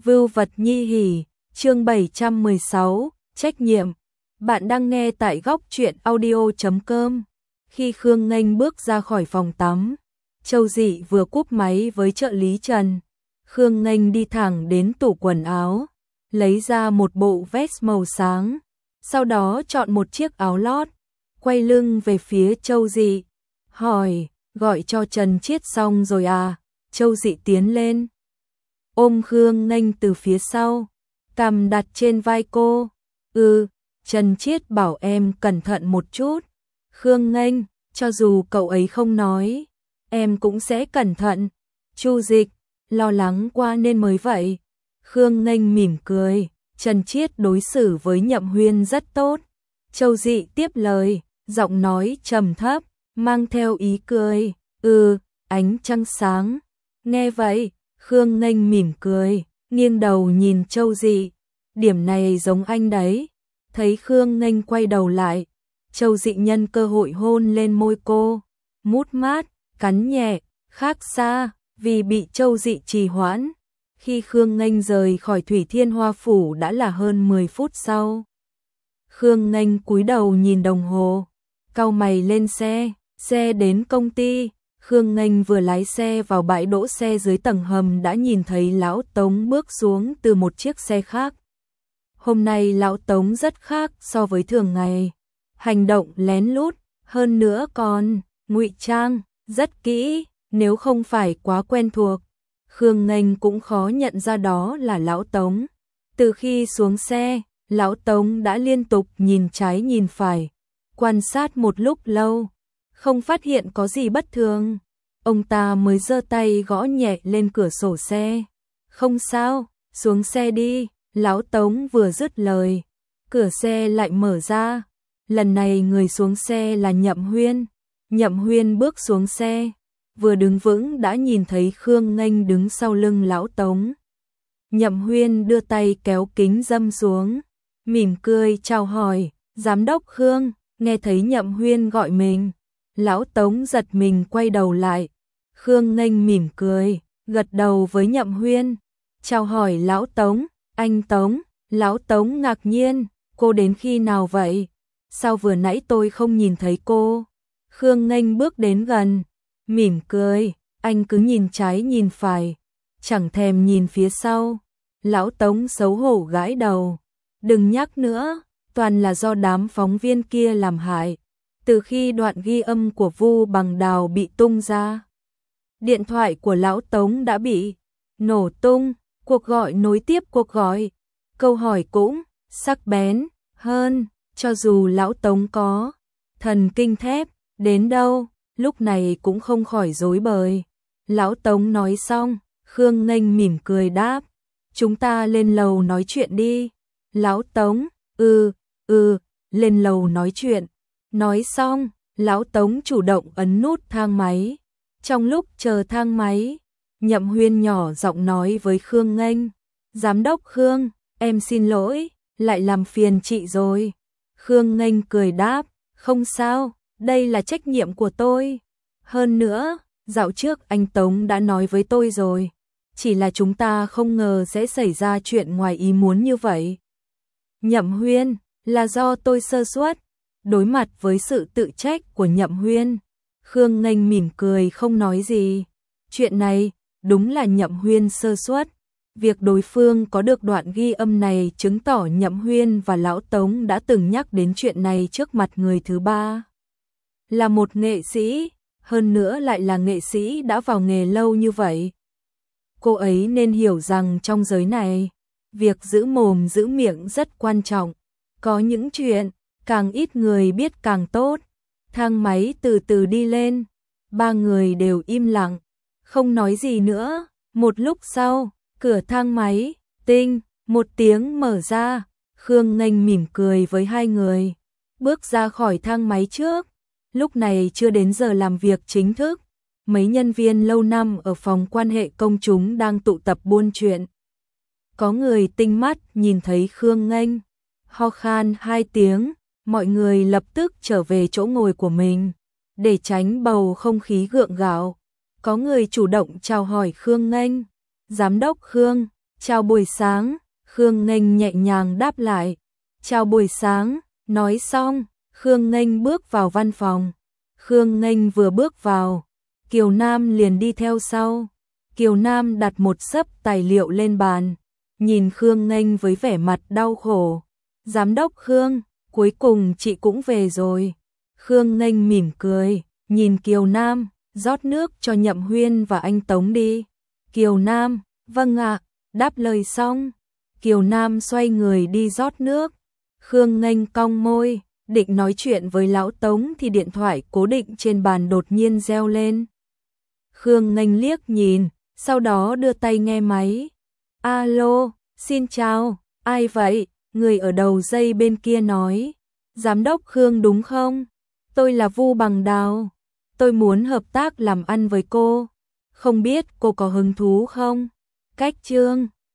Vưu vật nhi hỉ, chương 716, trách nhiệm. Bạn đang nghe tại góc truyện audio.com. Khi Khương Nghênh bước ra khỏi phòng tắm, Châu Dị vừa cúp máy với trợ lý Trần. Khương Nghênh đi thẳng đến tủ quần áo, lấy ra một bộ vest màu sáng, sau đó chọn một chiếc áo lót, quay lưng về phía Châu Dị, hỏi, gọi cho Trần Chiết xong rồi à? Châu Dị tiến lên, ôm Khương Nghênh từ phía sau, cằm đặt trên vai cô. Trần Chiết bảo em cẩn thận một chút. Khương Nghênh, cho dù cậu ấy không nói, em cũng sẽ cẩn thận. Chu Dịch, lo lắng quá nên mới vậy. Khương Nghênh mỉm cười, Trần Chiết đối xử với Nhậm Huyên rất tốt. Châu Dị tiếp lời, giọng nói trầm thấp, mang theo ý cười. Ánh trăng sáng. Nghe vậy, Khương Nghênh mỉm cười, nghiêng đầu nhìn Châu Dị. Điểm này giống anh đấy. Thấy Khương Nghênh quay đầu lại, Châu Dị nhân cơ hội hôn lên môi cô, mút mát, cắn nhẹ, khác xa, vì bị Châu Dị trì hoãn. Khi Khương Nghênh rời khỏi Thủy Thiên Hoa Phủ đã là hơn 10 phút sau. Khương Nghênh cúi đầu nhìn đồng hồ, cau mày lên xe đến công ty. Khương Nghênh vừa lái xe vào bãi đỗ xe dưới tầng hầm đã nhìn thấy Lão Tống bước xuống từ một chiếc xe khác. Hôm nay Lão Tống rất khác so với thường ngày, hành động lén lút, hơn nữa còn ngụy trang rất kỹ, nếu không phải quá quen thuộc, Khương Nghênh cũng khó nhận ra đó là Lão Tống. Từ khi xuống xe, Lão Tống đã liên tục nhìn trái nhìn phải, quan sát một lúc lâu, không phát hiện có gì bất thường. Ông ta mới giơ tay gõ nhẹ lên cửa sổ xe. Không sao, xuống xe đi. Lão Tống vừa dứt lời, cửa xe lại mở ra. Lần này người xuống xe là Nhậm Huyên. Nhậm Huyên bước xuống xe, vừa đứng vững đã nhìn thấy Khương Nghênh đứng sau lưng Lão Tống. Nhậm Huyên đưa tay kéo kính râm xuống, mỉm cười chào hỏi, Giám đốc Khương. Nghe thấy Nhậm Huyên gọi mình, Lão Tống giật mình quay đầu lại. Khương Nghênh mỉm cười, gật đầu với Nhậm Huyên, chào hỏi Lão Tống. Anh Tống. Lão Tống ngạc nhiên, cô đến khi nào vậy? Sao vừa nãy tôi không nhìn thấy cô? Khương Nghênh bước đến gần, mỉm cười, anh cứ nhìn trái nhìn phải, chẳng thèm nhìn phía sau. Lão Tống xấu hổ gãi đầu, đừng nhắc nữa, toàn là do đám phóng viên kia làm hại. Từ khi đoạn ghi âm của Vu Bằng Đào bị tung ra, điện thoại của Lão Tống đã bị nổ tung. Cuộc gọi nối tiếp cuộc gọi, câu hỏi cũng sắc bén hơn, cho dù Lão Tống có thần kinh thép đến đâu, lúc này cũng không khỏi rối bời. Lão Tống nói xong, Khương Nghênh mỉm cười đáp, chúng ta lên lầu nói chuyện đi. Lão Tống, lên lầu nói chuyện. Nói xong, Lão Tống chủ động ấn nút thang máy. Trong lúc chờ thang máy, Nhậm Huyên nhỏ giọng nói với Khương Nghênh, Giám đốc Khương, em xin lỗi, lại làm phiền chị rồi. Khương Nghênh cười đáp, không sao, đây là trách nhiệm của tôi. Hơn nữa, dạo trước anh Tống đã nói với tôi rồi, chỉ là chúng ta không ngờ sẽ xảy ra chuyện ngoài ý muốn như vậy. Nhậm Huyên, là do tôi sơ suất. Đối mặt với sự tự trách của Nhậm Huyên, Khương Nghênh mỉm cười không nói gì. Chuyện này đúng là Nhậm Huyên sơ suất. Việc đối phương có được đoạn ghi âm này chứng tỏ Nhậm Huyên và Lão Tống đã từng nhắc đến chuyện này trước mặt người thứ ba. Là một nghệ sĩ, hơn nữa lại là nghệ sĩ đã vào nghề lâu như vậy. Cô ấy nên hiểu rằng trong giới này, việc giữ mồm giữ miệng rất quan trọng. Có những chuyện, càng ít người biết càng tốt. Thang máy từ từ đi lên, ba người đều im lặng, không nói gì nữa. Một lúc sau, cửa thang máy, tinh, một tiếng mở ra. Khương Nghênh mỉm cười với hai người, bước ra khỏi thang máy trước. Lúc này chưa đến giờ làm việc chính thức. Mấy nhân viên lâu năm ở phòng quan hệ công chúng đang tụ tập buôn chuyện. Có người tinh mắt nhìn thấy Khương Nghênh, ho khan 2 tiếng, mọi người lập tức trở về chỗ ngồi của mình, để tránh bầu không khí gượng gạo. Có người chủ động chào hỏi Khương Nghênh, Giám đốc Khương, Chào buổi sáng, Khương Nghênh nhẹ nhàng đáp lại. Chào buổi sáng, nói xong, Khương Nghênh bước vào văn phòng. Khương Nghênh vừa bước vào, Kiều Nam liền đi theo sau. Kiều Nam đặt một xấp tài liệu lên bàn, nhìn Khương Nghênh với vẻ mặt đau khổ. Giám đốc Khương, cuối cùng chị cũng về rồi. Khương Nghênh mỉm cười, nhìn Kiều Nam, rót nước cho Nhậm Huyên và anh Tống đi. Kiều Nam, vâng ạ, đáp lời xong. Kiều Nam xoay người đi rót nước. Khương Nghênh cong môi, định nói chuyện với lão Tống thì điện thoại cố định trên bàn đột nhiên reo lên. Khương Nghênh liếc nhìn, sau đó đưa tay nghe máy. Alo, xin chào, ai vậy? Người ở đầu dây bên kia nói. Giám đốc Khương đúng không? Tôi là Vu Bằng Đào. Tôi muốn hợp tác làm ăn với cô. Không biết cô có hứng thú không? Cách chương